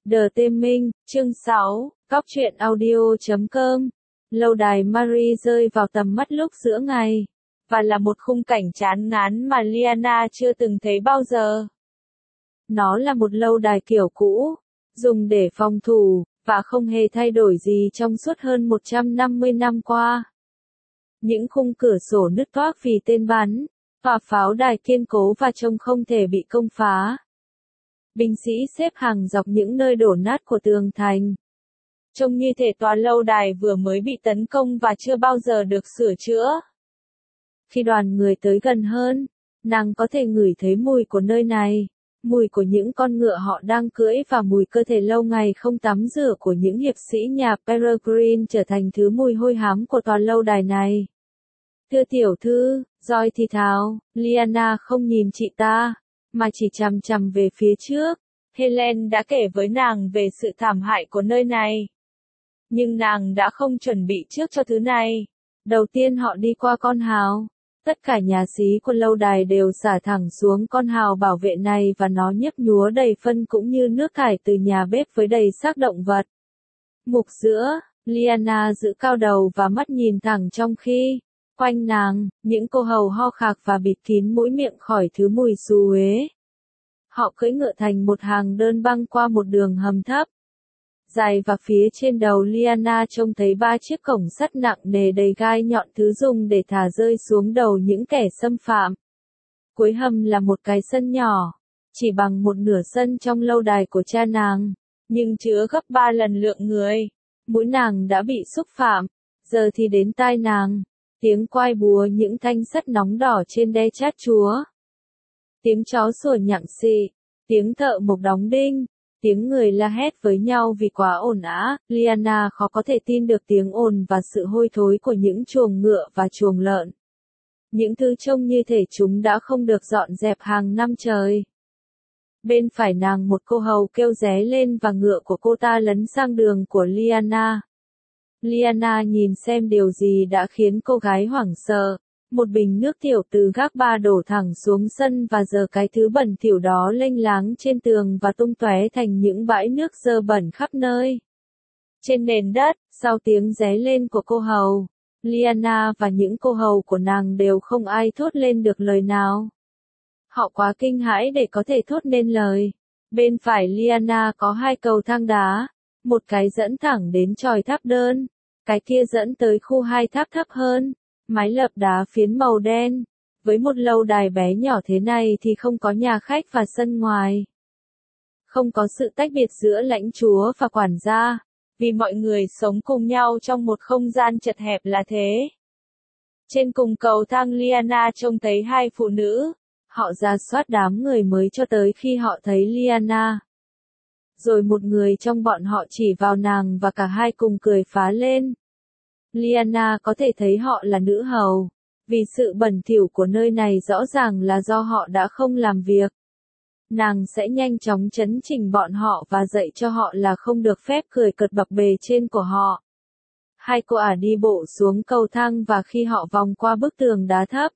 Đờ Tê Minh, chương 6, Cóc truyện audio.com. Lâu đài Marie rơi vào tầm mắt lúc giữa ngày, và là một khung cảnh chán ngán mà Lyanna chưa từng thấy bao giờ. Nó là một lâu đài kiểu cũ, dùng để phòng thủ, và không hề thay đổi gì trong suốt hơn 150 năm qua. Những khung cửa sổ nứt toác vì tên bắn, tòa pháo đài kiên cố và trông không thể bị công phá. Binh sĩ xếp hàng dọc những nơi đổ nát của tường thành. Trông như thể tòa lâu đài vừa mới bị tấn công và chưa bao giờ được sửa chữa. Khi đoàn người tới gần hơn, nàng có thể ngửi thấy mùi của nơi này, mùi của những con ngựa họ đang cưỡi và mùi cơ thể lâu ngày không tắm rửa của những hiệp sĩ nhà Peregrine trở thành thứ mùi hôi hám của tòa lâu đài này. Thưa tiểu thư, Joy thì thào, Lyanna không nhìn chị ta, mà chỉ chằm chằm về phía trước. Helen đã kể với nàng về sự thảm hại của nơi này. Nhưng nàng đã không chuẩn bị trước cho thứ này. Đầu tiên họ đi qua con hào. Tất cả nhà xí của lâu đài đều xả thẳng xuống con hào bảo vệ này và nó nhấp nhúa đầy phân cũng như nước thải từ nhà bếp với đầy xác động vật. Mục giữa, Lyanna giữ cao đầu và mắt nhìn thẳng trong khi quanh nàng, những cô hầu ho khạc và bịt kín mũi miệng khỏi thứ mùi xú uế. Họ cưỡi ngựa thành một hàng đơn băng qua một đường hầm thấp dài và phía trên đầu Lyanna trông thấy 3 chiếc cổng sắt nặng nề đầy gai nhọn thứ dùng để thả rơi xuống đầu những kẻ xâm phạm. Cuối hầm là một cái sân nhỏ, chỉ bằng một nửa sân trong lâu đài của cha nàng, nhưng chứa gấp 3 lần lượng người. Mũi nàng đã bị xúc phạm, giờ thì đến tai nàng. Tiếng quai búa những thanh sắt nóng đỏ trên đe chát chúa. Tiếng chó sủa nhặng xị, tiếng thợ mộc đóng đinh, tiếng người la hét với nhau vì quá ồn ào. Lyanna khó có thể tin được tiếng ồn và sự hôi thối của những chuồng ngựa và chuồng lợn. Những thứ trông như thể chúng đã không được dọn dẹp hàng năm trời. Bên phải nàng một cô hầu kêu ré lên và ngựa của cô ta lấn sang đường của Lyanna. Lyanna nhìn xem điều gì đã khiến cô gái hoảng sợ. Một bình nước tiểu từ gác ba đổ thẳng xuống sân và giờ cái thứ bẩn thỉu đó lênh láng trên tường và tung tóe thành những bãi nước dơ bẩn khắp nơi. Trên nền đất, sau tiếng ré lên của cô hầu, Lyanna và những cô hầu của nàng đều không ai thốt lên được lời nào. Họ quá kinh hãi để có thể thốt nên lời. Bên phải Lyanna có 2 cầu thang đá, một cái dẫn thẳng đến chòi tháp đơn, cái kia dẫn tới khu 2 tháp thấp hơn. Mái lợp đá phiến màu đen. Với một lâu đài bé nhỏ thế này thì không có nhà khách và sân ngoài. Không có sự tách biệt giữa lãnh chúa và quản gia, vì mọi người sống cùng nhau trong một không gian chật hẹp là thế. Trên cùng cầu thang Lyanna trông thấy 2 phụ nữ. Họ rà soát đám người mới cho tới khi họ thấy Lyanna. Rồi một người trong bọn họ chỉ vào nàng và cả hai cùng cười phá lên. Lyanna có thể thấy họ là nữ hầu, vì sự bẩn thỉu của nơi này rõ ràng là do họ đã không làm việc. Nàng sẽ nhanh chóng chấn chỉnh bọn họ và dạy cho họ là không được phép cười cợt bập bề trên của họ. 2 cô ả đi bộ xuống cầu thang và khi họ vòng qua bức tường đá thấp,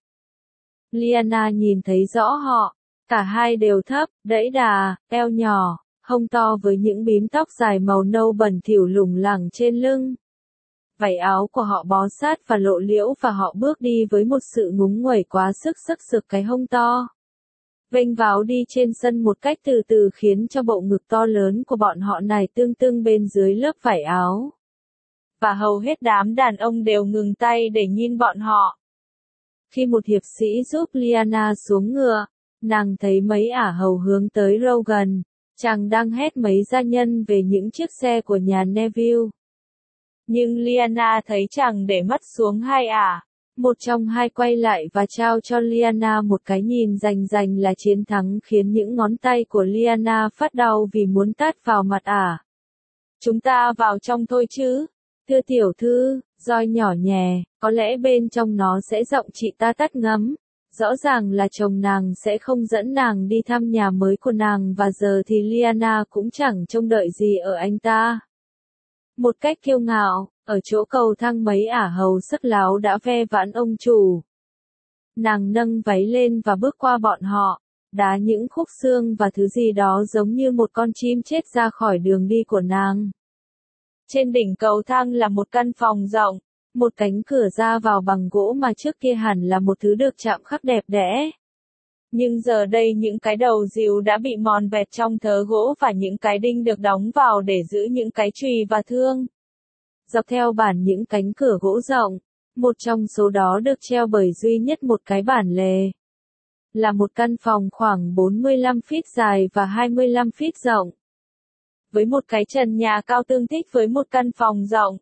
Lyanna nhìn thấy rõ họ, cả hai đều thấp, đẫy đà, eo nhỏ, hông to với những bím tóc dài màu nâu bẩn thỉu lủng lẳng trên lưng. Vải áo của họ bó sát và lộ liễu và họ bước đi với một sự ngúng nguẩy quá sức sắc sực cái hông to. Vênh váo đi trên sân một cách từ từ khiến cho bộ ngực to lớn của bọn họ này tương tương bên dưới lớp vải áo. Và hầu hết đám đàn ông đều ngừng tay để nhìn bọn họ. Khi một hiệp sĩ giúp Lyanna xuống ngựa, nàng thấy mấy ả hầu hướng tới Rogan, chàng đang hét mấy gia nhân về những chiếc xe của nhà Neville. Nhưng Lyanna thấy chàng để mắt xuống 2 ả. Một trong 2 quay lại và trao cho Lyanna một cái nhìn rành là chiến thắng khiến những ngón tay của Lyanna phát đau vì muốn tát vào mặt ả. Chúng ta vào trong thôi chứ. Thưa tiểu thư, Joy nhỏ nhẹ, có lẽ bên trong nó sẽ giọng chị ta tắt ngấm. Rõ ràng là chồng nàng sẽ không dẫn nàng đi thăm nhà mới của nàng và giờ thì Lyanna cũng chẳng trông đợi gì ở anh ta. Một cách kiêu ngạo, ở chỗ cầu thang mấy ả hầu sắc láo đã ve vãn ông chủ. Nàng nâng váy lên và bước qua bọn họ, đá những khúc xương và thứ gì đó giống như một con chim chết ra khỏi đường đi của nàng. Trên đỉnh cầu thang là một căn phòng rộng, một cánh cửa ra vào bằng gỗ mà trước kia hẳn là một thứ được chạm khắc đẹp đẽ. Nhưng giờ đây những cái đầu rìu đã bị mòn vẹt trong thớ gỗ và những cái đinh được đóng vào để giữ những cái chùy và thương. Dọc theo bản những cánh cửa gỗ rộng, một trong số đó được treo bởi duy nhất một cái bản lề. Là một căn phòng khoảng 45 feet dài và 25 feet rộng. Với một cái trần nhà cao tương thích với một căn phòng rộng.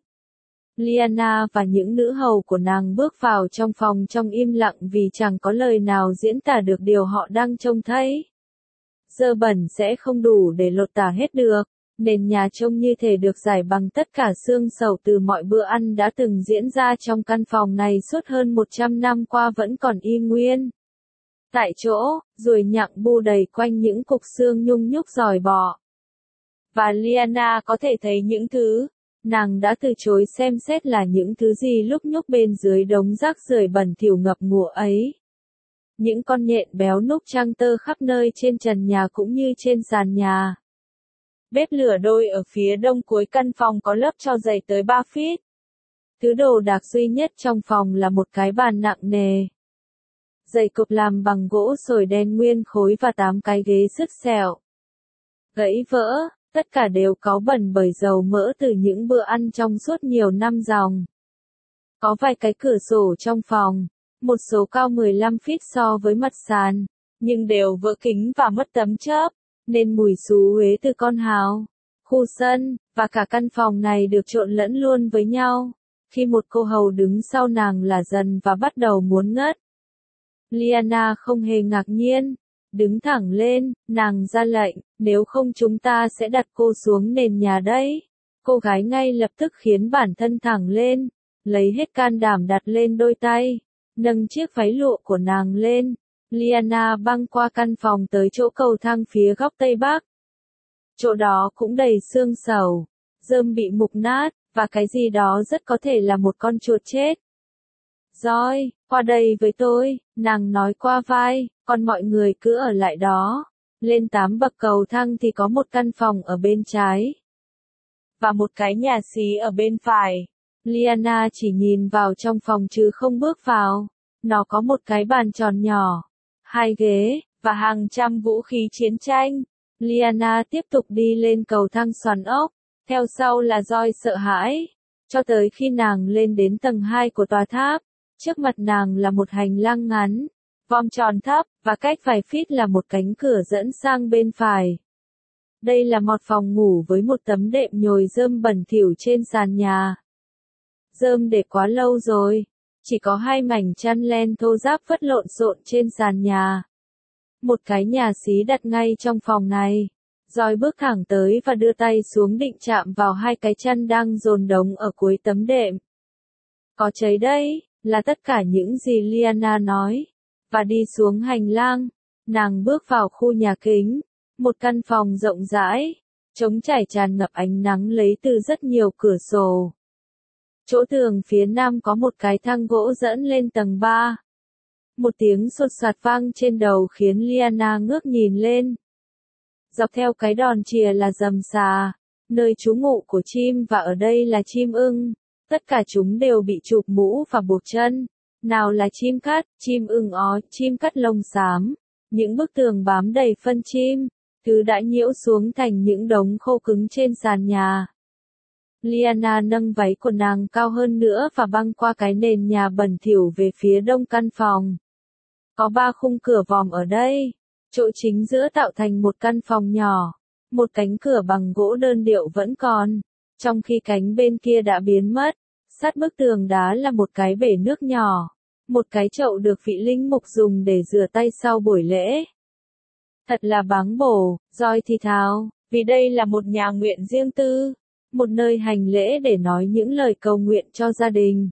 Lyanna và những nữ hầu của nàng bước vào trong phòng trong im lặng vì chẳng có lời nào diễn tả được điều họ đang trông thấy. Dơ bẩn sẽ không đủ để lột tả hết được, nền nhà trông như thể được rải bằng tất cả xương sầu từ mọi bữa ăn đã từng diễn ra trong căn phòng này suốt hơn 100 năm qua vẫn còn y nguyên. Tại chỗ, ruồi nhặng bu đầy quanh những cục xương nhung nhúc giòi bọ. Và Lyanna có thể thấy những thứ nàng đã từ chối xem xét là những thứ gì lúc nhúc bên dưới đống rác rưởi bẩn thỉu ngập ngụa ấy. Những con nhện béo núc trăng tơ khắp nơi trên trần nhà cũng như trên sàn nhà. Bếp lửa đôi ở phía đông cuối căn phòng có lớp tro dày tới 3 feet. Thứ đồ đạc duy nhất trong phòng là một cái bàn nặng nề. Dày cộp làm bằng gỗ sồi đen nguyên khối và 8 cái ghế sứt sẹo. Gãy vỡ. Tất cả đều cáu bẩn bởi dầu mỡ từ những bữa ăn trong suốt nhiều năm dòng. Có vài cái cửa sổ trong phòng, một số cao 15 feet so với mặt sàn, nhưng đều vỡ kính và mất tấm chớp, nên mùi xú uế từ con hào, khu sân, và cả căn phòng này được trộn lẫn luôn với nhau, khi một cô hầu đứng sau nàng là dần và bắt đầu muốn ngất. Lyanna không hề ngạc nhiên. Đứng thẳng lên, nàng ra lệnh, nếu không chúng ta sẽ đặt cô xuống nền nhà đấy. Cô gái ngay lập tức khiến bản thân thẳng lên, lấy hết can đảm đặt lên đôi tay, nâng chiếc váy lụa của nàng lên. Lyanna băng qua căn phòng tới chỗ cầu thang phía góc tây bắc. Chỗ đó cũng đầy xương sầu, rơm bị mục nát, và cái gì đó rất có thể là một con chuột chết. Rồi, qua đây với tôi, nàng nói qua vai, còn mọi người cứ ở lại đó. Lên 8 bậc cầu thang thì có một căn phòng ở bên trái. Và một cái nhà xí ở bên phải. Lyanna chỉ nhìn vào trong phòng chứ không bước vào. Nó có một cái bàn tròn nhỏ, 2 ghế, và hàng trăm vũ khí chiến tranh. Lyanna tiếp tục đi lên cầu thang xoắn ốc. Theo sau là Joy sợ hãi. Cho tới khi nàng lên đến tầng 2 của tòa tháp. Trước mặt nàng là một hành lang ngắn, vòm tròn thấp, và cách vài feet là một cánh cửa dẫn sang bên phải. Đây là một phòng ngủ với một tấm đệm nhồi rơm bẩn thỉu trên sàn nhà. Rơm để quá lâu rồi, chỉ có 2 mảnh chăn len thô ráp vất lộn xộn trên sàn nhà. Một cái nhà xí đặt ngay trong phòng này. Joy bước thẳng tới và đưa tay xuống định chạm vào 2 cái chăn đang dồn đống ở cuối tấm đệm. Có cháy đây, là tất cả những gì Lyanna nói. Và đi xuống hành lang, nàng bước vào khu nhà kính, một căn phòng rộng rãi, trống trải tràn ngập ánh nắng lấy từ rất nhiều cửa sổ. Chỗ tường phía nam có một cái thang gỗ dẫn lên tầng 3. Một tiếng sột soạt vang trên đầu khiến Lyanna ngước nhìn lên. Dọc theo cái đòn chìa là rầm xà, nơi trú ngụ của chim và ở đây là chim ưng. Tất cả chúng đều bị chụp mũ và buộc chân. Nào là chim cắt, chim ưng ó, chim cắt lông xám. Những bức tường bám đầy phân chim, thứ đã nhiễu xuống thành những đống khô cứng trên sàn nhà. Lyanna nâng váy của nàng cao hơn nữa và băng qua cái nền nhà bẩn thỉu về phía đông căn phòng. Có 3 khung cửa vòm ở đây. Chỗ chính giữa tạo thành một căn phòng nhỏ. Một cánh cửa bằng gỗ đơn điệu vẫn còn. Trong khi cánh bên kia đã biến mất, sát bức tường đá là một cái bể nước nhỏ, một cái chậu được vị linh mục dùng để rửa tay sau buổi lễ. Thật là báng bổ, Joy thì thào, vì đây là một nhà nguyện riêng tư, một nơi hành lễ để nói những lời cầu nguyện cho gia đình.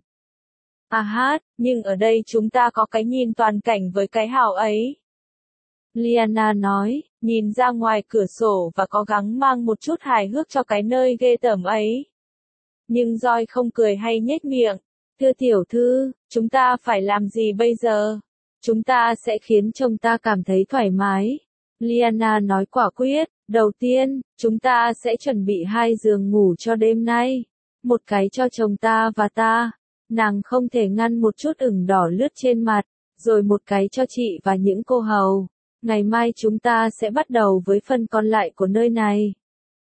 Nhưng ở đây chúng ta có cái nhìn toàn cảnh với cái hào ấy. Lyanna nói, nhìn ra ngoài cửa sổ và cố gắng mang một chút hài hước cho cái nơi ghê tởm ấy. Nhưng Joy không cười hay nhếch miệng. Thưa tiểu thư, chúng ta phải làm gì bây giờ? Chúng ta sẽ khiến chồng ta cảm thấy thoải mái. Lyanna nói quả quyết, đầu tiên, chúng ta sẽ chuẩn bị 2 giường ngủ cho đêm nay. Một cái cho chồng ta và ta. Nàng không thể ngăn một chút ửng đỏ lướt trên mặt, rồi một cái cho chị và những cô hầu. Ngày mai chúng ta sẽ bắt đầu với phần còn lại của nơi này.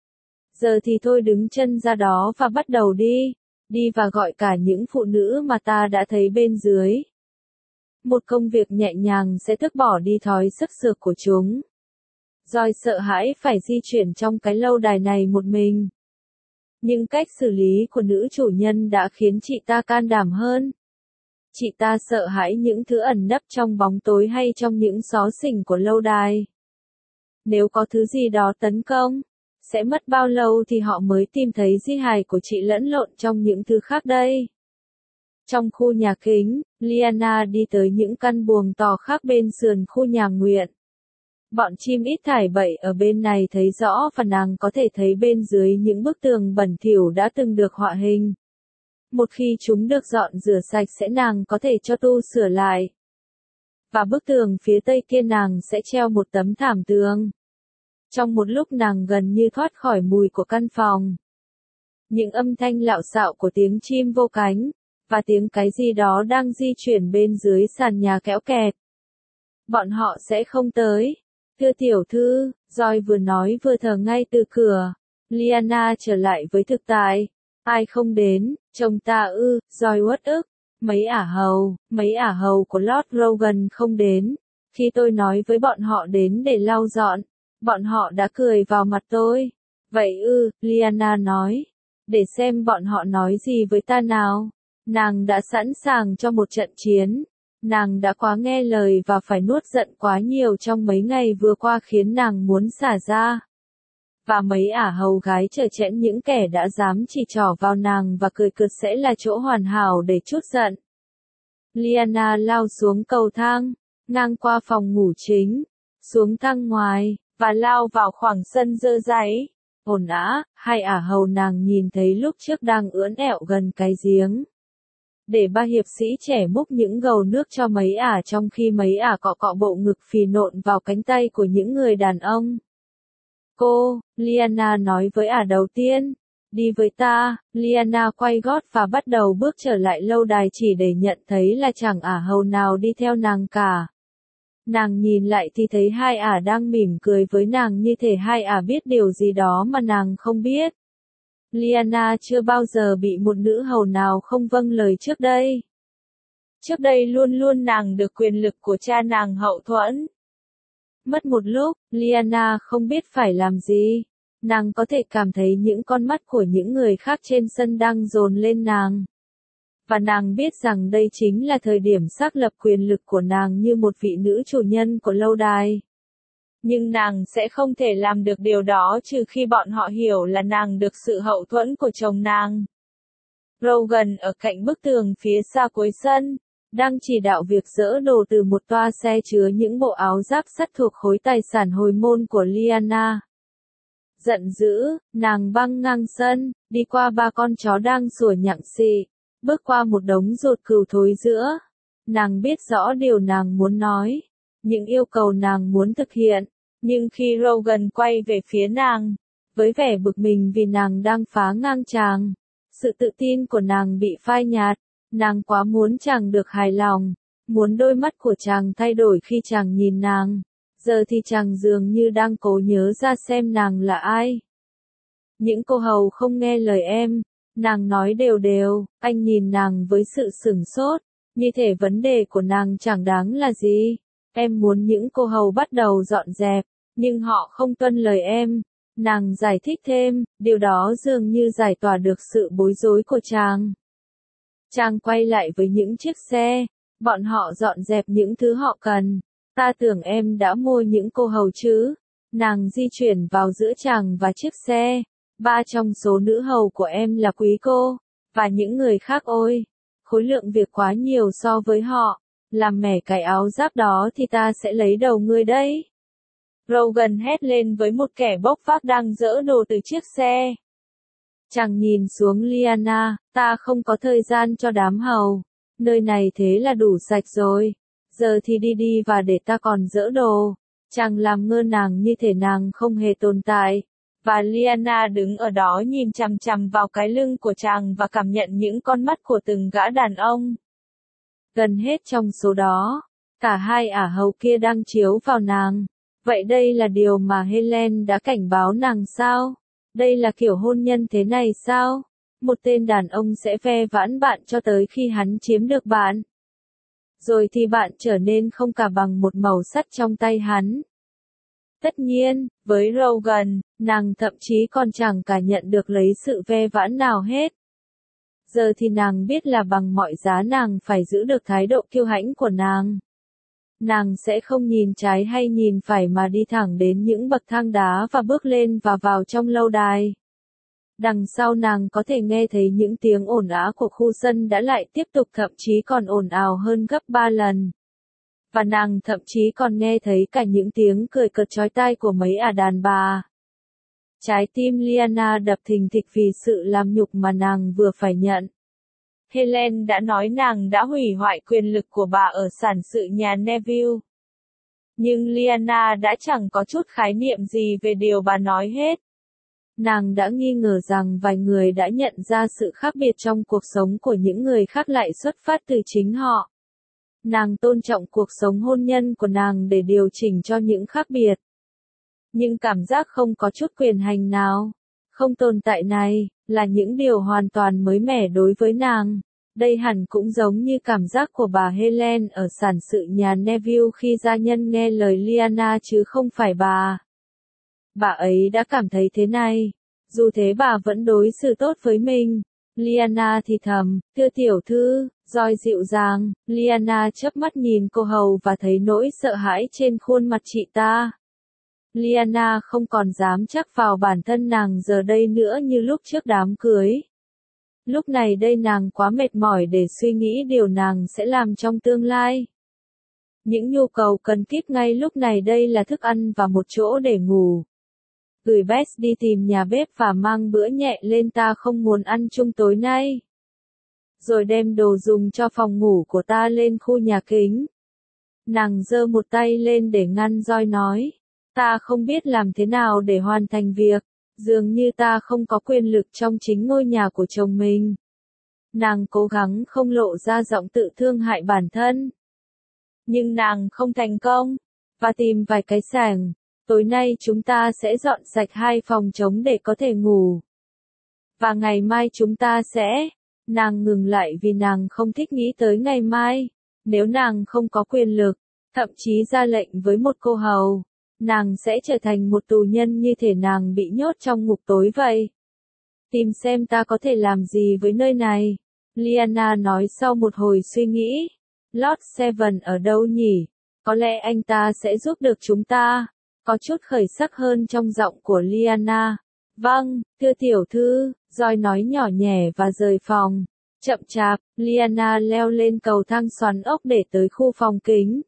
Giờ thì thôi đứng chân ra đó và bắt đầu đi. Đi và gọi cả những phụ nữ mà ta đã thấy bên dưới. Một công việc nhẹ nhàng sẽ tước bỏ đi thói sức sược của chúng. Joy sợ hãi phải di chuyển trong cái lâu đài này một mình. Nhưng cách xử lý của nữ chủ nhân đã khiến chị ta can đảm hơn. Chị ta sợ hãi những thứ ẩn nấp trong bóng tối hay trong những xó xỉnh của lâu đài. Nếu có thứ gì đó tấn công, sẽ mất bao lâu thì họ mới tìm thấy di hài của chị lẫn lộn trong những thứ khác đây? Trong khu nhà kính, Lyanna đi tới những căn buồng tò khác bên sườn khu nhà nguyện. Bọn chim ít thải bậy ở bên này thấy rõ và nàng có thể thấy bên dưới những bức tường bẩn thỉu đã từng được họa hình. Một khi chúng được dọn rửa sạch sẽ nàng có thể cho tu sửa lại. Và bức tường phía tây kia nàng sẽ treo một tấm thảm tường. Trong một lúc nàng gần như thoát khỏi mùi của căn phòng. Những âm thanh lạo xạo của tiếng chim vô cánh, và tiếng cái gì đó đang di chuyển bên dưới sàn nhà kéo kẹt. Bọn họ sẽ không tới. Thưa tiểu thư, Joy vừa nói vừa thở ngay từ cửa. Lyanna trở lại với thực tại. Ai không đến, chồng ta ư, Joy uất ức. Mấy ả hầu của Lord Rogan không đến. Khi tôi nói với bọn họ đến để lau dọn, bọn họ đã cười vào mặt tôi. Vậy ư, Lyanna nói. Để xem bọn họ nói gì với ta nào. Nàng đã sẵn sàng cho một trận chiến. Nàng đã quá nghe lời và phải nuốt giận quá nhiều trong mấy ngày vừa qua khiến nàng muốn xả ra. Và mấy ả hầu gái chở chẽn những kẻ đã dám chỉ trỏ vào nàng và cười cợt sẽ là chỗ hoàn hảo để trút giận. Lyanna lao xuống cầu thang, ngang qua phòng ngủ chính, xuống thang ngoài, và lao vào khoảng sân dơ dáy. Ồn ào, 2 ả hầu nàng nhìn thấy lúc trước đang ưỡn ẹo gần cái giếng. Để 3 hiệp sĩ trẻ múc những gầu nước cho mấy ả trong khi mấy ả cọ cọ bộ ngực phì nộn vào cánh tay của những người đàn ông. Cô, Lyanna nói với ả đầu tiên. Đi với ta. Lyanna quay gót và bắt đầu bước trở lại lâu đài chỉ để nhận thấy là chẳng ả hầu nào đi theo nàng cả. Nàng nhìn lại thì thấy 2 ả đang mỉm cười với nàng như thể 2 ả biết điều gì đó mà nàng không biết. Lyanna chưa bao giờ bị một nữ hầu nào không vâng lời trước đây. Trước đây luôn luôn nàng được quyền lực của cha nàng hậu thuẫn. Mất một lúc, Lyanna không biết phải làm gì. Nàng có thể cảm thấy những con mắt của những người khác trên sân đang dồn lên nàng. Và nàng biết rằng đây chính là thời điểm xác lập quyền lực của nàng như một vị nữ chủ nhân của lâu đài. Nhưng nàng sẽ không thể làm được điều đó trừ khi bọn họ hiểu là nàng được sự hậu thuẫn của chồng nàng. Rogan ở cạnh bức tường phía xa cuối sân, đang chỉ đạo việc dỡ đồ từ một toa xe chứa những bộ áo giáp sắt thuộc khối tài sản hồi môn của Lyanna. Giận dữ, nàng băng ngang sân, đi qua 3 con chó đang sủa nhặng xì, bước qua một đống ruột cừu thối giữa. Nàng biết rõ điều nàng muốn nói, những yêu cầu nàng muốn thực hiện, nhưng khi Rogan quay về phía nàng, với vẻ bực mình vì nàng đang phá ngang chàng, sự tự tin của nàng bị phai nhạt, nàng quá muốn chàng được hài lòng, muốn đôi mắt của chàng thay đổi khi chàng nhìn nàng. Giờ thì chàng dường như đang cố nhớ ra xem nàng là ai. Những cô hầu không nghe lời em, nàng nói đều đều, anh nhìn nàng với sự sửng sốt, như thể vấn đề của nàng chẳng đáng là gì. Em muốn những cô hầu bắt đầu dọn dẹp, nhưng họ không tuân lời em. Nàng giải thích thêm, điều đó dường như giải tỏa được sự bối rối của chàng. Chàng quay lại với những chiếc xe, bọn họ dọn dẹp những thứ họ cần. Ta tưởng em đã mua những cô hầu chứ. Nàng di chuyển vào giữa chàng và chiếc xe. 3 trong số nữ hầu của em là quý cô, và những người khác ôi. Khối lượng việc quá nhiều so với họ. Làm mẻ cái áo giáp đó thì ta sẽ lấy đầu ngươi đấy. Rogan hét lên với một kẻ bốc vác đang dỡ đồ từ chiếc xe. Chàng nhìn xuống Lyanna, ta không có thời gian cho đám hầu. Nơi này thế là đủ sạch rồi. Giờ thì đi đi và để ta còn dỡ đồ. Chàng làm ngơ nàng như thể nàng không hề tồn tại. Và Lyanna đứng ở đó nhìn chằm chằm vào cái lưng của chàng và cảm nhận những con mắt của từng gã đàn ông. Gần hết trong số đó, cả hai ả hầu kia đang chiếu vào nàng. Vậy đây là điều mà Helen đã cảnh báo nàng sao? Đây là kiểu hôn nhân thế này sao? Một tên đàn ông sẽ ve vãn bạn cho tới khi hắn chiếm được bạn. Rồi thì bạn trở nên không cả bằng một mẩu sắt trong tay hắn. Tất nhiên, với Rogan, nàng thậm chí còn chẳng cả nhận được lấy sự ve vãn nào hết. Giờ thì nàng biết là bằng mọi giá nàng phải giữ được thái độ kiêu hãnh của nàng. Nàng sẽ không nhìn trái hay nhìn phải mà đi thẳng đến những bậc thang đá và bước lên và vào trong lâu đài. Đằng sau nàng có thể nghe thấy những tiếng ồn ào của khu sân đã lại tiếp tục, thậm chí còn ồn ào hơn gấp 3 lần. Và nàng thậm chí còn nghe thấy cả những tiếng cười cợt chói tai của mấy ả đàn bà. Trái tim Lyanna đập thình thịch vì sự làm nhục mà nàng vừa phải nhận. Helen đã nói nàng đã hủy hoại quyền lực của bà ở sản sự nhà Neville. Nhưng Lyanna đã chẳng có chút khái niệm gì về điều bà nói hết. Nàng đã nghi ngờ rằng vài người đã nhận ra sự khác biệt trong cuộc sống của những người khác lại xuất phát từ chính họ. Nàng tôn trọng cuộc sống hôn nhân của nàng để điều chỉnh cho những khác biệt. Nhưng cảm giác không có chút quyền hành nào, không tồn tại này, là những điều hoàn toàn mới mẻ đối với nàng. Đây hẳn cũng giống như cảm giác của bà Helen ở sản sự nhà Neville khi gia nhân nghe lời Lyanna chứ không phải bà. Bà ấy đã cảm thấy thế này. Dù thế bà vẫn đối xử tốt với mình. Lyanna thì thầm, thưa tiểu thư, Joy dịu dàng. Lyanna chớp mắt nhìn cô hầu và thấy nỗi sợ hãi trên khuôn mặt chị ta. Lyanna không còn dám chắc vào bản thân nàng giờ đây nữa như lúc trước đám cưới. Lúc này đây nàng quá mệt mỏi để suy nghĩ điều nàng sẽ làm trong tương lai. Những nhu cầu cần kíp ngay lúc này đây là thức ăn và một chỗ để ngủ. Gửi Bess đi tìm nhà bếp và mang bữa nhẹ lên, ta không muốn ăn chung tối nay. Rồi đem đồ dùng cho phòng ngủ của ta lên khu nhà kính. Nàng giơ một tay lên để ngăn Joy nói. Ta không biết làm thế nào để hoàn thành việc. Dường như ta không có quyền lực trong chính ngôi nhà của chồng mình. Nàng cố gắng không lộ ra giọng tự thương hại bản thân. Nhưng nàng không thành công. Và tìm vài cái sàng. Tối nay chúng ta sẽ dọn sạch 2 phòng trống để có thể ngủ. Và ngày mai chúng ta sẽ... Nàng ngừng lại vì nàng không thích nghĩ tới ngày mai. Nếu nàng không có quyền lực, thậm chí ra lệnh với một cô hầu, nàng sẽ trở thành một tù nhân như thể nàng bị nhốt trong ngục tối vậy. Tìm xem ta có thể làm gì với nơi này. Lyanna nói sau một hồi suy nghĩ. Lord Seven ở đâu nhỉ? Có lẽ anh ta sẽ giúp được chúng ta. Có chút khởi sắc hơn trong giọng của Lyanna. Vâng, thưa tiểu thư, Joy nói nhỏ nhẹ và rời phòng. Chậm chạp, Lyanna leo lên cầu thang xoắn ốc để tới khu phòng kính.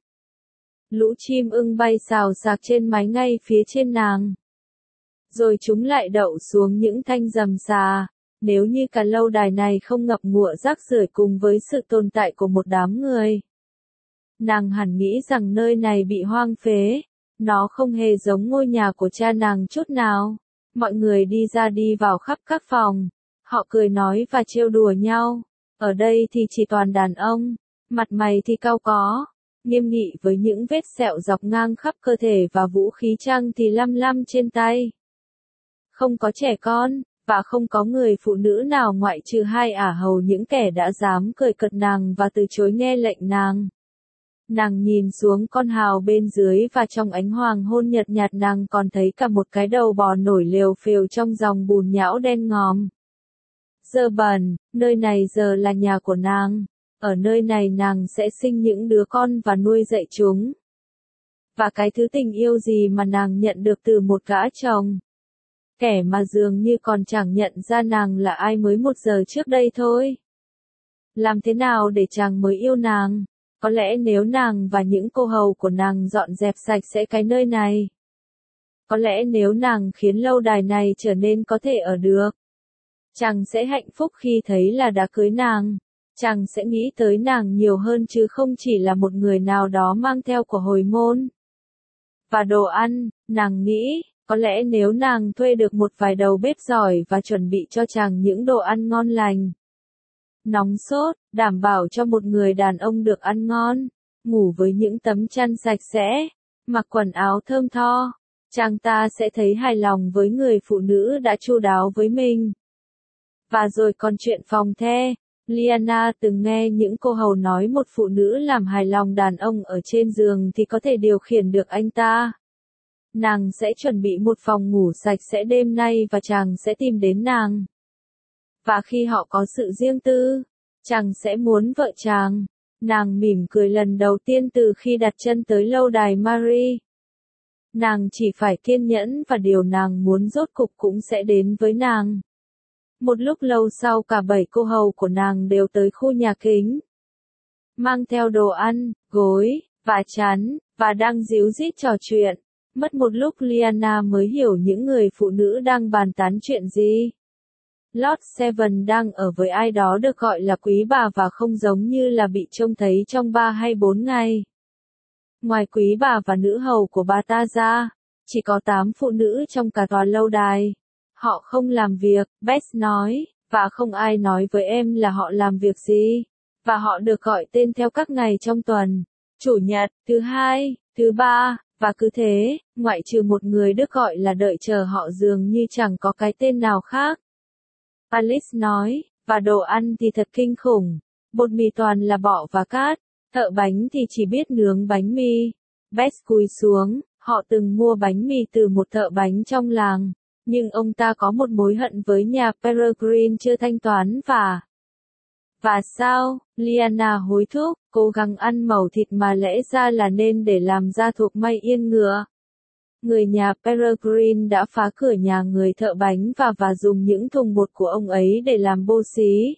Lũ chim ưng bay xào xạc trên mái ngay phía trên nàng. Rồi chúng lại đậu xuống những thanh rầm xà. Nếu như cả lâu đài này không ngập ngụa rác rưởi cùng với sự tồn tại của một đám người. Nàng hẳn nghĩ rằng nơi này bị hoang phế. Nó không hề giống ngôi nhà của cha nàng chút nào. Mọi người đi ra đi vào khắp các phòng. Họ cười nói và trêu đùa nhau. Ở đây thì chỉ toàn đàn ông. Mặt mày thì cao có. Nghiêm nghị với những vết sẹo dọc ngang khắp cơ thể và vũ khí trang thì lăm lăm trên tay. Không có trẻ con, và không có người phụ nữ nào ngoại trừ 2 ả hầu những kẻ đã dám cười cợt nàng và từ chối nghe lệnh nàng. Nàng nhìn xuống con hào bên dưới và trong ánh hoàng hôn nhợt nhạt nàng còn thấy cả một cái đầu bò nổi lều phều trong dòng bùn nhão đen ngòm. Dơ bẩn, nơi này giờ là nhà của nàng. Ở nơi này nàng sẽ sinh những đứa con và nuôi dạy chúng. Và cái thứ tình yêu gì mà nàng nhận được từ một gã chồng. Kẻ mà dường như còn chẳng nhận ra nàng là ai mới 1 giờ trước đây thôi. Làm thế nào để chàng mới yêu nàng? Có lẽ nếu nàng và những cô hầu của nàng dọn dẹp sạch sẽ cái nơi này. Có lẽ nếu nàng khiến lâu đài này trở nên có thể ở được. Chàng sẽ hạnh phúc khi thấy là đã cưới nàng. chàng sẽ nghĩ tới nàng nhiều hơn chứ không chỉ là một người nào đó mang theo của hồi môn. Và đồ ăn, nàng nghĩ, có lẽ nếu nàng thuê được một vài đầu bếp giỏi và chuẩn bị cho chàng những đồ ăn ngon lành, nóng sốt, đảm bảo cho một người đàn ông được ăn ngon, ngủ với những tấm chăn sạch sẽ, mặc quần áo thơm tho, chàng ta sẽ thấy hài lòng với người phụ nữ đã chu đáo với mình. Và rồi còn chuyện phòng the, Lyanna từng nghe những cô hầu nói một phụ nữ làm hài lòng đàn ông ở trên giường thì có thể điều khiển được anh ta. Nàng sẽ chuẩn bị một phòng ngủ sạch sẽ đêm nay và chàng sẽ tìm đến nàng. Và khi họ có sự riêng tư, chàng sẽ muốn vợ chàng. Nàng mỉm cười lần đầu tiên từ khi đặt chân tới lâu đài Marie. Nàng chỉ phải kiên nhẫn và điều nàng muốn rốt cục cũng sẽ đến với nàng. Một lúc lâu sau cả 7 cô hầu của nàng đều tới khu nhà kính. Mang theo đồ ăn, gối, và chăn, và đang díu dít trò chuyện. Mất một lúc Lyanna mới hiểu những người phụ nữ đang bàn tán chuyện gì. Lord Seven đang ở với ai đó được gọi là quý bà và không giống như là bị trông thấy trong 3 hay 4 ngày. Ngoài quý bà và nữ hầu của bà ta ra, chỉ có 8 phụ nữ trong cả tòa lâu đài. Họ không làm việc, Bess nói, và không ai nói với em là họ làm việc gì. Và họ được gọi tên theo các ngày trong tuần, Chủ nhật, thứ hai, thứ ba, và cứ thế, ngoại trừ một người được gọi là đợi chờ họ dường như chẳng có cái tên nào khác. Alice nói, và đồ ăn thì thật kinh khủng, bột mì toàn là bọ và cát, thợ bánh thì chỉ biết nướng bánh mì. Bess cúi xuống, họ từng mua bánh mì từ một thợ bánh trong làng, nhưng ông ta có một mối hận với nhà Peregrine chưa thanh toán Và sao, Lyanna hối thúc, cố gắng ăn mẩu thịt mà lẽ ra là nên để làm ra thuộc may yên ngựa. Người nhà Peregrine đã phá cửa nhà người thợ bánh và dùng những thùng bột của ông ấy để làm bô xí.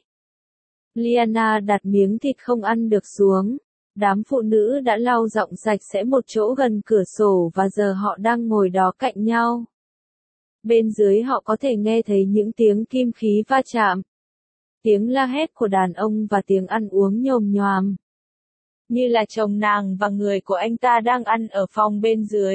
Lyanna đặt miếng thịt không ăn được xuống. Đám phụ nữ đã lau dọn sạch sẽ một chỗ gần cửa sổ và giờ họ đang ngồi đó cạnh nhau. Bên dưới họ có thể nghe thấy những tiếng kim khí va chạm, tiếng la hét của đàn ông và tiếng ăn uống nhồm nhoàm. Như là chồng nàng và người của anh ta đang ăn ở phòng bên dưới.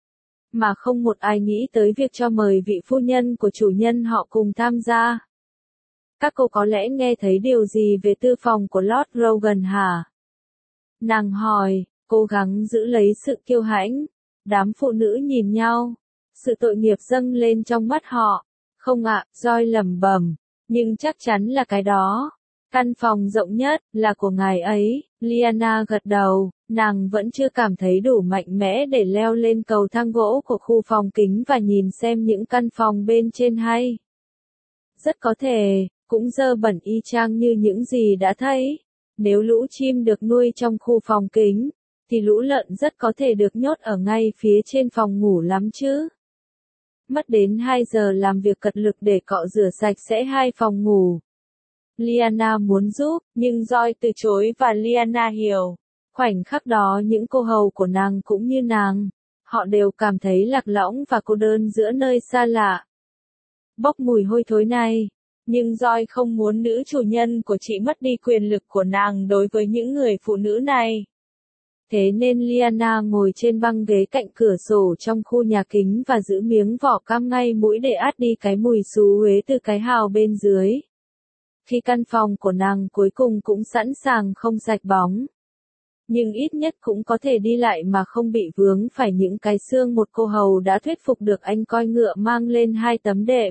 Mà không một ai nghĩ tới việc cho mời vị phu nhân của chủ nhân họ cùng tham gia. Các cô có lẽ nghe thấy điều gì về tư phòng của Lord Rogan hả? Nàng hỏi, cố gắng giữ lấy sự kiêu hãnh. Đám phụ nữ nhìn nhau. Sự tội nghiệp dâng lên trong mắt họ. Không ạ, Joy lẩm bẩm. Nhưng chắc chắn là cái đó. Căn phòng rộng nhất, là của ngài ấy. Lyanna gật đầu, nàng vẫn chưa cảm thấy đủ mạnh mẽ để leo lên cầu thang gỗ của khu phòng kính và nhìn xem những căn phòng bên trên hay. Rất có thể, cũng dơ bẩn y chang như những gì đã thấy. Nếu lũ chim được nuôi trong khu phòng kính, thì lũ lợn rất có thể được nhốt ở ngay phía trên phòng ngủ lắm chứ. Mất đến 2 giờ làm việc cật lực để cọ rửa sạch sẽ 2 phòng ngủ. Lyanna muốn giúp, nhưng Joy từ chối và Lyanna hiểu. Khoảnh khắc đó những cô hầu của nàng cũng như nàng. Họ đều cảm thấy lạc lõng và cô đơn giữa nơi xa lạ. Bốc mùi hôi thối này. Nhưng Joy không muốn nữ chủ nhân của chị mất đi quyền lực của nàng đối với những người phụ nữ này. Thế nên Lyanna ngồi trên băng ghế cạnh cửa sổ trong khu nhà kính và giữ miếng vỏ cam ngay mũi để át đi cái mùi xú uế từ cái hào bên dưới. Khi căn phòng của nàng cuối cùng cũng sẵn sàng không sạch bóng. Nhưng ít nhất cũng có thể đi lại mà không bị vướng phải những cái xương. Một cô hầu đã thuyết phục được anh coi ngựa mang lên 2 tấm đệm.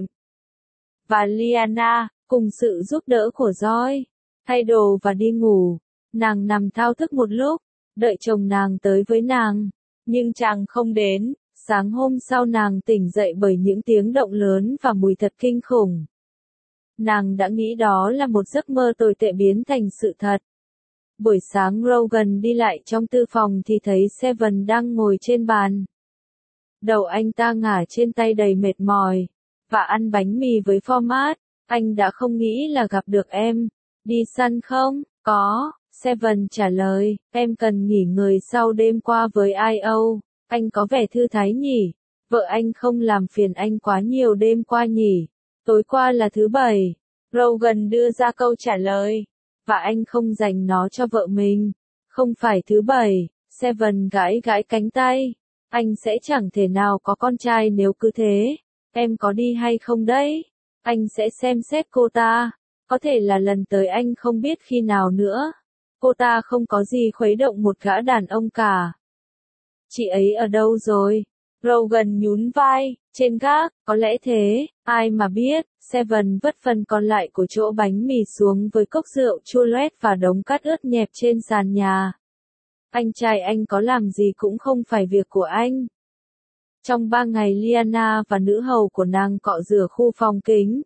Và Lyanna, cùng sự giúp đỡ của Joy, thay đồ và đi ngủ. Nàng nằm thao thức một lúc, đợi chồng nàng tới với nàng. Nhưng chàng không đến. Sáng hôm sau nàng tỉnh dậy bởi những tiếng động lớn và mùi thật kinh khủng. Nàng đã nghĩ đó là một giấc mơ tồi tệ biến thành sự thật. Buổi sáng Rogan đi lại trong tư phòng thì thấy Seven đang ngồi trên bàn. Đầu anh ta ngả trên tay đầy mệt mỏi, và ăn bánh mì với format. Anh đã không nghĩ là gặp được em. Đi săn không? Có, Seven trả lời, em cần nghỉ ngơi sau đêm qua với I.O. Anh có vẻ thư thái nhỉ? Vợ anh không làm phiền anh quá nhiều đêm qua nhỉ? Tối qua là thứ Bảy. Rogan đưa ra câu trả lời. và anh không dành nó cho vợ mình. Không phải. Thứ bảy, Seven gãi gãi cánh tay. Anh sẽ chẳng thể nào có con trai nếu cứ thế. Em có đi hay không đấy? Anh sẽ xem xét cô ta. Có thể là lần tới anh không biết khi nào nữa. Cô ta không có gì khuấy động một gã đàn ông cả. Chị ấy ở đâu rồi? Rogan nhún vai, trên gác, có lẽ thế, ai mà biết. Seven vứt phần còn lại của chỗ bánh mì xuống với cốc rượu chua loét và đống cát ướt nhẹp trên sàn nhà. Anh trai anh có làm gì cũng không phải việc của anh. Trong 3 ngày Liana và nữ hầu của nàng cọ rửa khu phòng kính.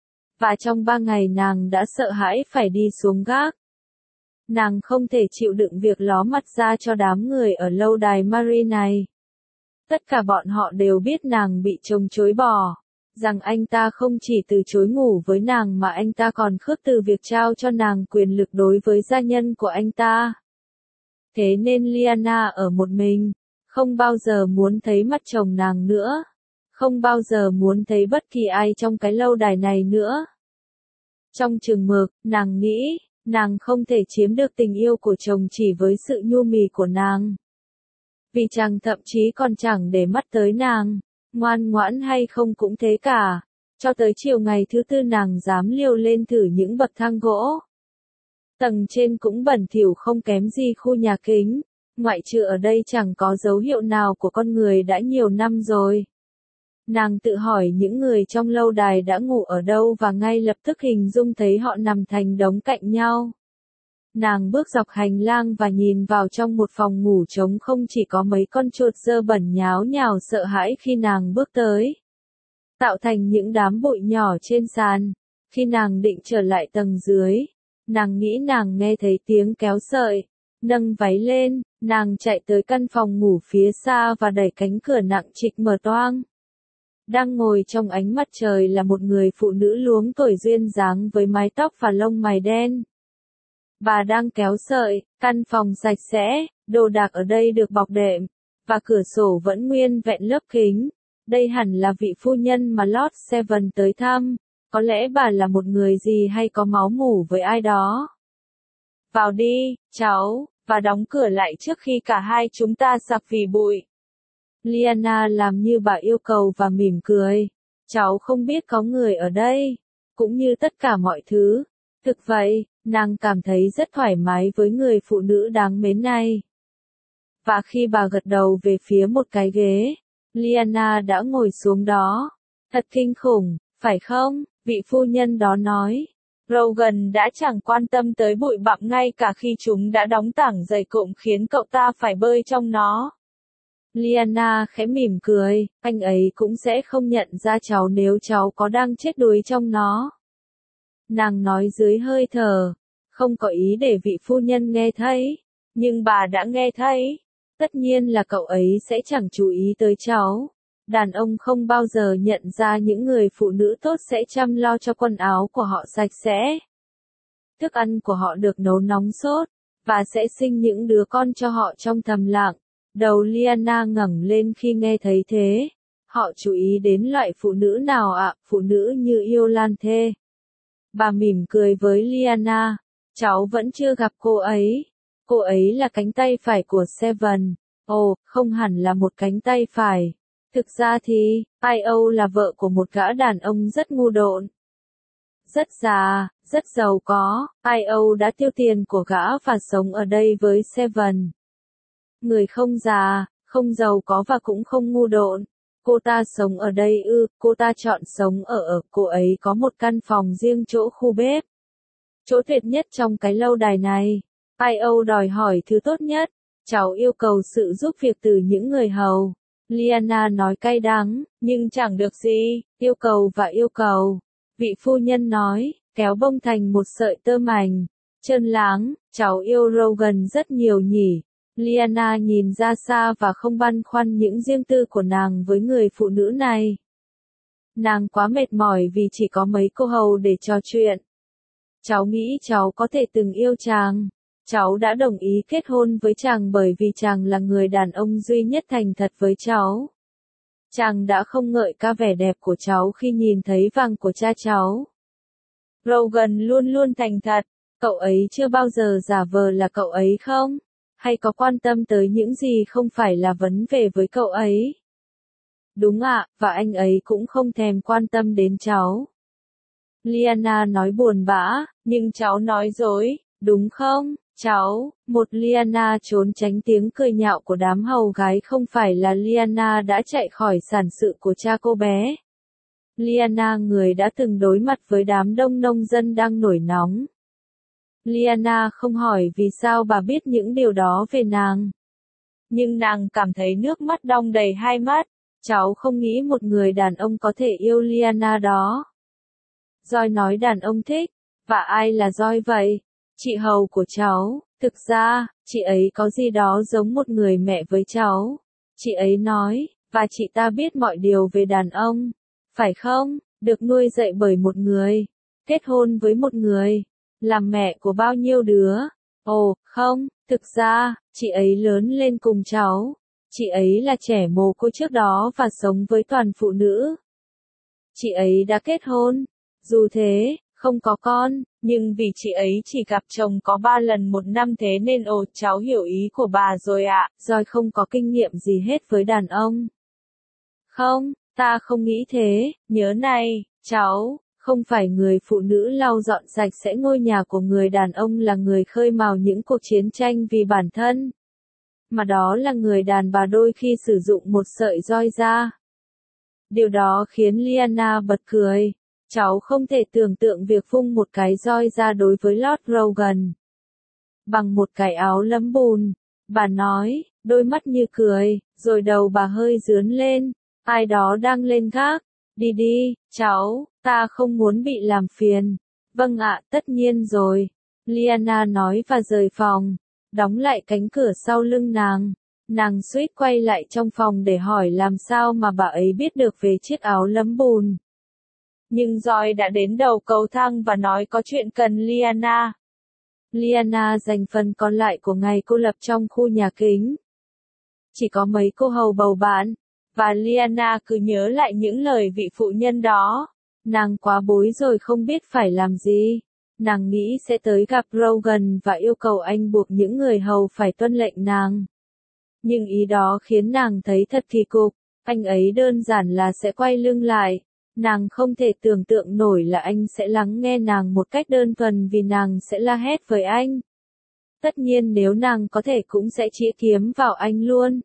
Và trong 3 ngày nàng đã sợ hãi phải đi xuống gác. Nàng không thể chịu đựng việc ló mặt ra cho đám người ở lâu đài Marie này. Tất cả bọn họ đều biết nàng bị chồng chối bỏ. Rằng anh ta không chỉ từ chối ngủ với nàng mà anh ta còn khước từ việc trao cho nàng quyền lực đối với gia nhân của anh ta. Thế nên Liana ở một mình, không bao giờ muốn thấy mặt chồng nàng nữa. Không bao giờ muốn thấy bất kỳ ai trong cái lâu đài này nữa. Trong chừng mực, nàng nghĩ, nàng không thể chiếm được tình yêu của chồng chỉ với sự nhu mì của nàng. Vì chàng thậm chí còn chẳng để mắt tới nàng, ngoan ngoãn hay không cũng thế cả. Cho tới chiều ngày thứ tư nàng dám liều lên thử những bậc thang gỗ. Tầng trên cũng bẩn thỉu không kém gì khu nhà kính, ngoại trừ ở đây chẳng có dấu hiệu nào của con người đã nhiều năm rồi. Nàng tự hỏi những người trong lâu đài đã ngủ ở đâu và ngay lập tức hình dung thấy họ nằm thành đống cạnh nhau. Nàng bước dọc hành lang và nhìn vào trong một phòng ngủ trống không chỉ có mấy con chuột dơ bẩn nháo nhào sợ hãi khi nàng bước tới. Tạo thành những đám bụi nhỏ trên sàn. Khi nàng định trở lại tầng dưới, nàng nghĩ nàng nghe thấy tiếng kéo sợi. Nâng váy lên, nàng chạy tới căn phòng ngủ phía xa và đẩy cánh cửa nặng trịch mở toang. Đang ngồi trong ánh mặt trời là một người phụ nữ luống tuổi duyên dáng với mái tóc và lông mày đen. Bà đang kéo sợi, căn phòng sạch sẽ, đồ đạc ở đây được bọc đệm, và cửa sổ vẫn nguyên vẹn lớp kính. Đây hẳn là vị phu nhân mà Lord Seven tới thăm, có lẽ bà là một người gì hay có máu mủ với ai đó. Vào đi, cháu, và đóng cửa lại trước khi cả hai chúng ta sặc vì bụi. Liana làm như bà yêu cầu và mỉm cười. Cháu không biết có người ở đây, cũng như tất cả mọi thứ. Thực vậy, nàng cảm thấy rất thoải mái với người phụ nữ đáng mến này. Và khi bà gật đầu về phía một cái ghế, Liana đã ngồi xuống đó. Thật kinh khủng, phải không? Vị phu nhân đó nói. Rogan đã chẳng quan tâm tới bụi bặm ngay cả khi chúng đã đóng tảng dày cộm khiến cậu ta phải bơi trong nó. Liana khẽ mỉm cười, anh ấy cũng sẽ không nhận ra cháu nếu cháu có đang chết đuối trong nó. Nàng nói dưới hơi thở, không có ý để vị phu nhân nghe thấy, nhưng bà đã nghe thấy. Tất nhiên là cậu ấy sẽ chẳng chú ý tới cháu. Đàn ông không bao giờ nhận ra những người phụ nữ tốt sẽ chăm lo cho quần áo của họ sạch sẽ. Thức ăn của họ được nấu nóng sốt, và sẽ sinh những đứa con cho họ trong thầm lặng. Đầu Liana ngẩng lên khi nghe thấy thế. Họ chú ý đến loại phụ nữ nào ạ? Phụ nữ như Yolanthe. Bà mỉm cười với Liana. Cháu vẫn chưa gặp cô ấy. Cô ấy là cánh tay phải của Seven. Ồ, không hẳn là một cánh tay phải. Thực ra thì, Io là vợ của một gã đàn ông rất ngu độn. Rất già, rất giàu có. Io đã tiêu tiền của gã và sống ở đây với Seven. Người không già, không giàu có và cũng không ngu độn. Cô ta sống ở đây cô ta chọn sống cô ấy có một căn phòng riêng chỗ khu bếp. Chỗ tuyệt nhất trong cái lâu đài này. Io đòi hỏi thứ tốt nhất. Cháu yêu cầu sự giúp việc từ những người hầu. Liana nói cay đắng, nhưng chẳng được gì, yêu cầu và yêu cầu. Vị phu nhân nói, kéo bông thành một sợi tơ mảnh. Trơn láng, cháu yêu Rogan rất nhiều nhỉ. Liana nhìn ra xa và không băn khoăn những riêng tư của nàng với người phụ nữ này. Nàng quá mệt mỏi vì chỉ có mấy cô hầu để trò chuyện. Cháu nghĩ cháu có thể từng yêu chàng. Cháu đã đồng ý kết hôn với chàng bởi vì chàng là người đàn ông duy nhất thành thật với cháu. Chàng đã không ngợi ca vẻ đẹp của cháu khi nhìn thấy vàng của cha cháu. Rogan luôn luôn thành thật. Cậu ấy chưa bao giờ giả vờ là cậu ấy không? Hay có quan tâm tới những gì không phải là vấn đề với cậu ấy? Đúng ạ, và anh ấy cũng không thèm quan tâm đến cháu. Liana nói buồn bã, nhưng cháu nói dối, đúng không, cháu? Một Liana trốn tránh tiếng cười nhạo của đám hầu gái, không phải là Liana đã chạy khỏi sản sự của cha cô bé. Liana, người đã từng đối mặt với đám đông nông dân đang nổi nóng. Liana không hỏi vì sao bà biết những điều đó về nàng. Nhưng nàng cảm thấy nước mắt đong đầy hai mắt. Cháu không nghĩ một người đàn ông có thể yêu Liana đó. Joy nói đàn ông thích. Và ai là Joy vậy? Chị hầu của cháu. Thực ra, chị ấy có gì đó giống một người mẹ với cháu. Chị ấy nói, và chị ta biết mọi điều về đàn ông. Phải không? Được nuôi dạy bởi một người. Kết hôn với một người. Làm mẹ của bao nhiêu đứa? Ồ, không, thực ra, chị ấy lớn lên cùng cháu. Chị ấy là trẻ mồ côi trước đó và sống với toàn phụ nữ. Chị ấy đã kết hôn. Dù thế, không có con, nhưng vì chị ấy chỉ gặp chồng có 3 lần một năm, thế nên cháu hiểu ý của bà rồi ạ. Joy không có kinh nghiệm gì hết với đàn ông. Không, ta không nghĩ thế, nhớ này, cháu. Không phải người phụ nữ lau dọn sạch sẽ ngôi nhà của người đàn ông là người khơi mào những cuộc chiến tranh vì bản thân. Mà đó là người đàn bà đôi khi sử dụng một sợi roi da. Điều đó khiến Liana bật cười. Cháu không thể tưởng tượng việc vung một cái roi ra đối với Lord Rogan. Bằng một cái áo lấm bùn. Bà nói, đôi mắt như cười, rồi đầu bà hơi rướn lên. Ai đó đang lên gác. Đi đi, cháu, ta không muốn bị làm phiền. Vâng ạ, tất nhiên rồi. Liana nói và rời phòng. Đóng lại cánh cửa sau lưng nàng. Nàng suýt quay lại trong phòng để hỏi làm sao mà bà ấy biết được về chiếc áo lấm bùn. Nhưng Joy đã đến đầu cầu thang và nói có chuyện cần Liana. Liana dành phần còn lại của ngày cô lập trong khu nhà kính. Chỉ có mấy cô hầu bầu bạn. Và Liana cứ nhớ lại những lời vị phụ nhân đó. Nàng quá bối rồi không biết phải làm gì. Nàng nghĩ sẽ tới gặp Rogan và yêu cầu anh buộc những người hầu phải tuân lệnh nàng. Nhưng ý đó khiến nàng thấy thật kỳ cục. Anh ấy đơn giản là sẽ quay lưng lại. Nàng không thể tưởng tượng nổi là anh sẽ lắng nghe nàng một cách đơn thuần vì nàng sẽ la hét với anh. Tất nhiên nếu nàng có thể cũng sẽ chĩa kiếm vào anh luôn.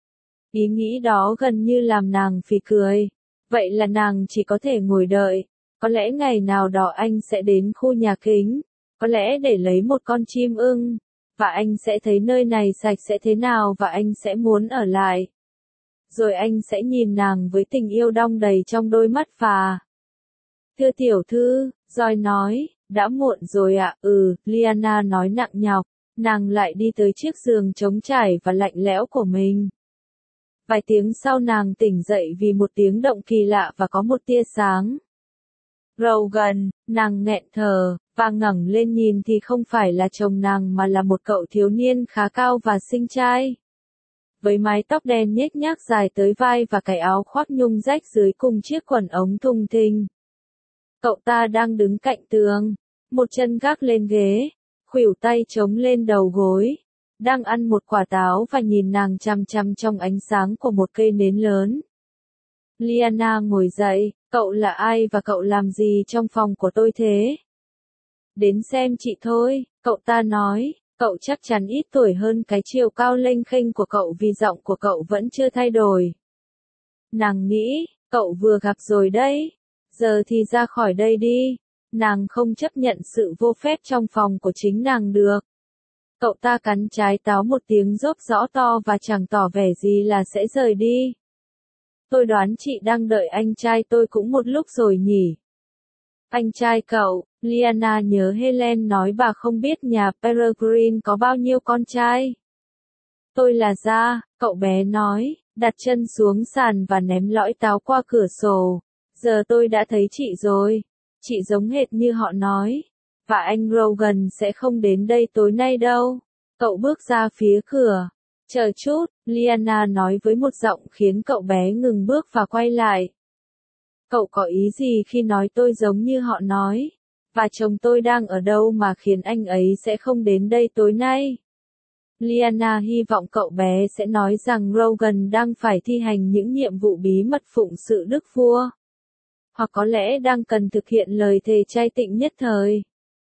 Ý nghĩ đó gần như làm nàng phì cười. Vậy là nàng chỉ có thể ngồi đợi. Có lẽ ngày nào đó anh sẽ đến khu nhà kính. Có lẽ để lấy một con chim ưng. Và anh sẽ thấy nơi này sạch sẽ thế nào và anh sẽ muốn ở lại. Rồi anh sẽ nhìn nàng với tình yêu đong đầy trong đôi mắt và... Thưa tiểu thư, Joy nói, đã muộn rồi ạ. Liana nói nặng nhọc. Nàng lại đi tới chiếc giường trống trải và lạnh lẽo của mình. Vài tiếng sau nàng tỉnh dậy vì một tiếng động kỳ lạ và có một tia sáng. Rogan, nàng nghẹn thở, và ngẩng lên nhìn thì không phải là chồng nàng mà là một cậu thiếu niên khá cao và xinh trai. Với mái tóc đen nhếch nhác dài tới vai và cái áo khoác nhung rách dưới cùng chiếc quần ống thùng thình. Cậu ta đang đứng cạnh tường, một chân gác lên ghế, khuỷu tay chống lên đầu gối. Đang ăn một quả táo và nhìn nàng chằm chằm trong ánh sáng của một cây nến lớn. Liana ngồi dậy, cậu là ai và cậu làm gì trong phòng của tôi thế? Đến xem chị thôi, cậu ta nói, cậu chắc chắn ít tuổi hơn cái chiều cao lênh khênh của cậu vì giọng của cậu vẫn chưa thay đổi. Nàng nghĩ, cậu vừa gặp rồi đấy, giờ thì ra khỏi đây đi. Nàng không chấp nhận sự vô phép trong phòng của chính nàng được. Cậu ta cắn trái táo một tiếng rốp rõ to và chẳng tỏ vẻ gì là sẽ rời đi. Tôi đoán chị đang đợi anh trai tôi cũng một lúc rồi nhỉ? Anh trai cậu, Liana nhớ Helen nói bà không biết nhà Peregrine có bao nhiêu con trai. Tôi là Gia, cậu bé nói, đặt chân xuống sàn và ném lõi táo qua cửa sổ. Giờ tôi đã thấy chị rồi. Chị giống hệt như họ nói. Và anh Rogan sẽ không đến đây tối nay đâu. Cậu bước ra phía cửa. Chờ chút, Liana nói với một giọng khiến cậu bé ngừng bước và quay lại. Cậu có ý gì khi nói tôi giống như họ nói? Và chồng tôi đang ở đâu mà khiến anh ấy sẽ không đến đây tối nay? Lyanna hy vọng cậu bé sẽ nói rằng Rogan đang phải thi hành những nhiệm vụ bí mật phụng sự đức vua. Hoặc có lẽ đang cần thực hiện lời thề chay tịnh nhất thời.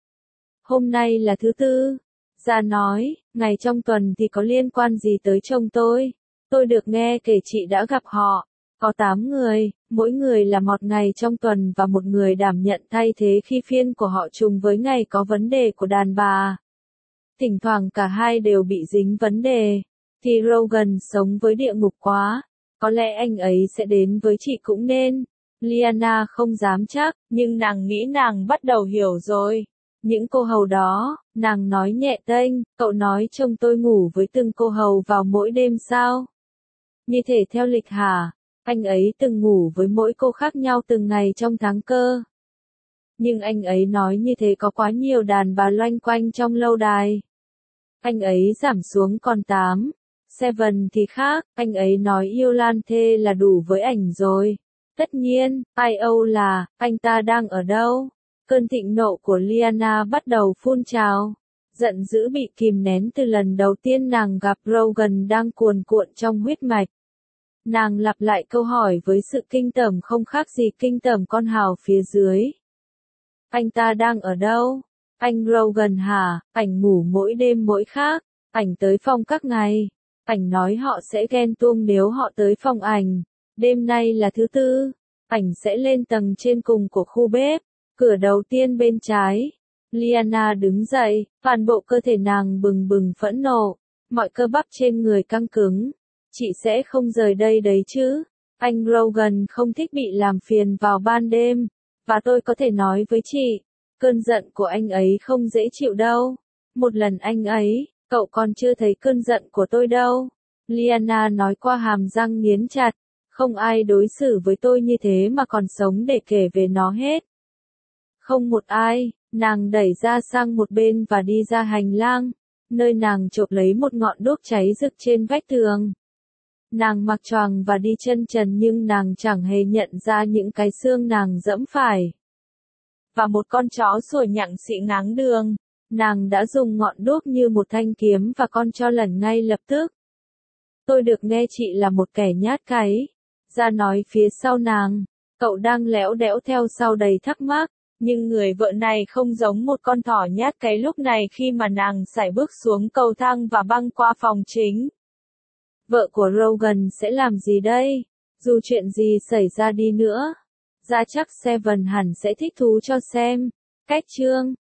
Hôm nay là thứ tư. Gia nói, ngày trong tuần thì có liên quan gì tới chồng tôi? Tôi được nghe kể chị đã gặp họ. Có 8 người, mỗi người là một ngày trong tuần và một người đảm nhận thay thế khi phiên của họ trùng với ngày có vấn đề của đàn bà. Thỉnh thoảng cả hai đều bị dính vấn đề. Thì Rogan sống với địa ngục quá. Có lẽ anh ấy sẽ đến với chị cũng nên. Lyanna không dám chắc, nhưng nàng nghĩ nàng bắt đầu hiểu rồi. Những cô hầu đó, nàng nói nhẹ tênh, cậu nói chồng tôi ngủ với từng cô hầu vào mỗi đêm sao? Như thể theo lịch hả? Anh ấy từng ngủ với mỗi cô khác nhau từng ngày trong tháng cơ. Nhưng anh ấy nói như thế có quá nhiều đàn bà loanh quanh trong lâu đài. Anh ấy giảm xuống còn 8. Seven thì khác, anh ấy nói yêu Lan Thê là đủ với ảnh rồi. Tất nhiên, I.O. là, anh ta đang ở đâu? Cơn thịnh nộ của Lyanna bắt đầu phun trào. Giận dữ bị kìm nén từ lần đầu tiên nàng gặp Rogan đang cuồn cuộn trong huyết mạch. Nàng lặp lại câu hỏi với sự kinh tởm không khác gì kinh tởm con hào phía dưới. Anh ta đang ở đâu? Anh Rogan hả? Ảnh ngủ mỗi đêm mỗi khác. Ảnh tới phòng các ngày. Ảnh nói họ sẽ ghen tuông nếu họ tới phòng ảnh. Đêm nay là thứ tư. Ảnh sẽ lên tầng trên cùng của khu bếp. Cửa đầu tiên bên trái. Lyanna đứng dậy, toàn bộ cơ thể nàng bừng bừng phẫn nộ. Mọi cơ bắp trên người căng cứng. Chị sẽ không rời đây đấy chứ? Anh Rogan không thích bị làm phiền vào ban đêm. Và tôi có thể nói với chị, cơn giận của anh ấy không dễ chịu đâu. Một lần anh ấy, cậu còn chưa thấy cơn giận của tôi đâu. Lyanna nói qua hàm răng nghiến chặt. Không ai đối xử với tôi như thế mà còn sống để kể về nó hết. Không một ai, nàng đẩy ra sang một bên và đi ra hành lang, nơi nàng chộp lấy một ngọn đuốc cháy rực trên vách tường. Nàng mặc choàng và đi chân trần nhưng nàng chẳng hề nhận ra những cái xương nàng dẫm phải. Và một con chó sủa nhặng xị ngáng đường. Nàng đã dùng ngọn đuốc như một thanh kiếm và con cho lần ngay lập tức. Tôi được nghe chị là một kẻ nhát cái. Ra nói phía sau nàng, cậu đang lẽo đẽo theo sau đầy thắc mắc. Nhưng người vợ này không giống một con thỏ nhát cái lúc này khi mà nàng sải bước xuống cầu thang và băng qua phòng chính. Vợ của Rogan sẽ làm gì đây? Dù chuyện gì xảy ra đi nữa. Ra chắc Seven hẳn sẽ thích thú cho xem. Cách chương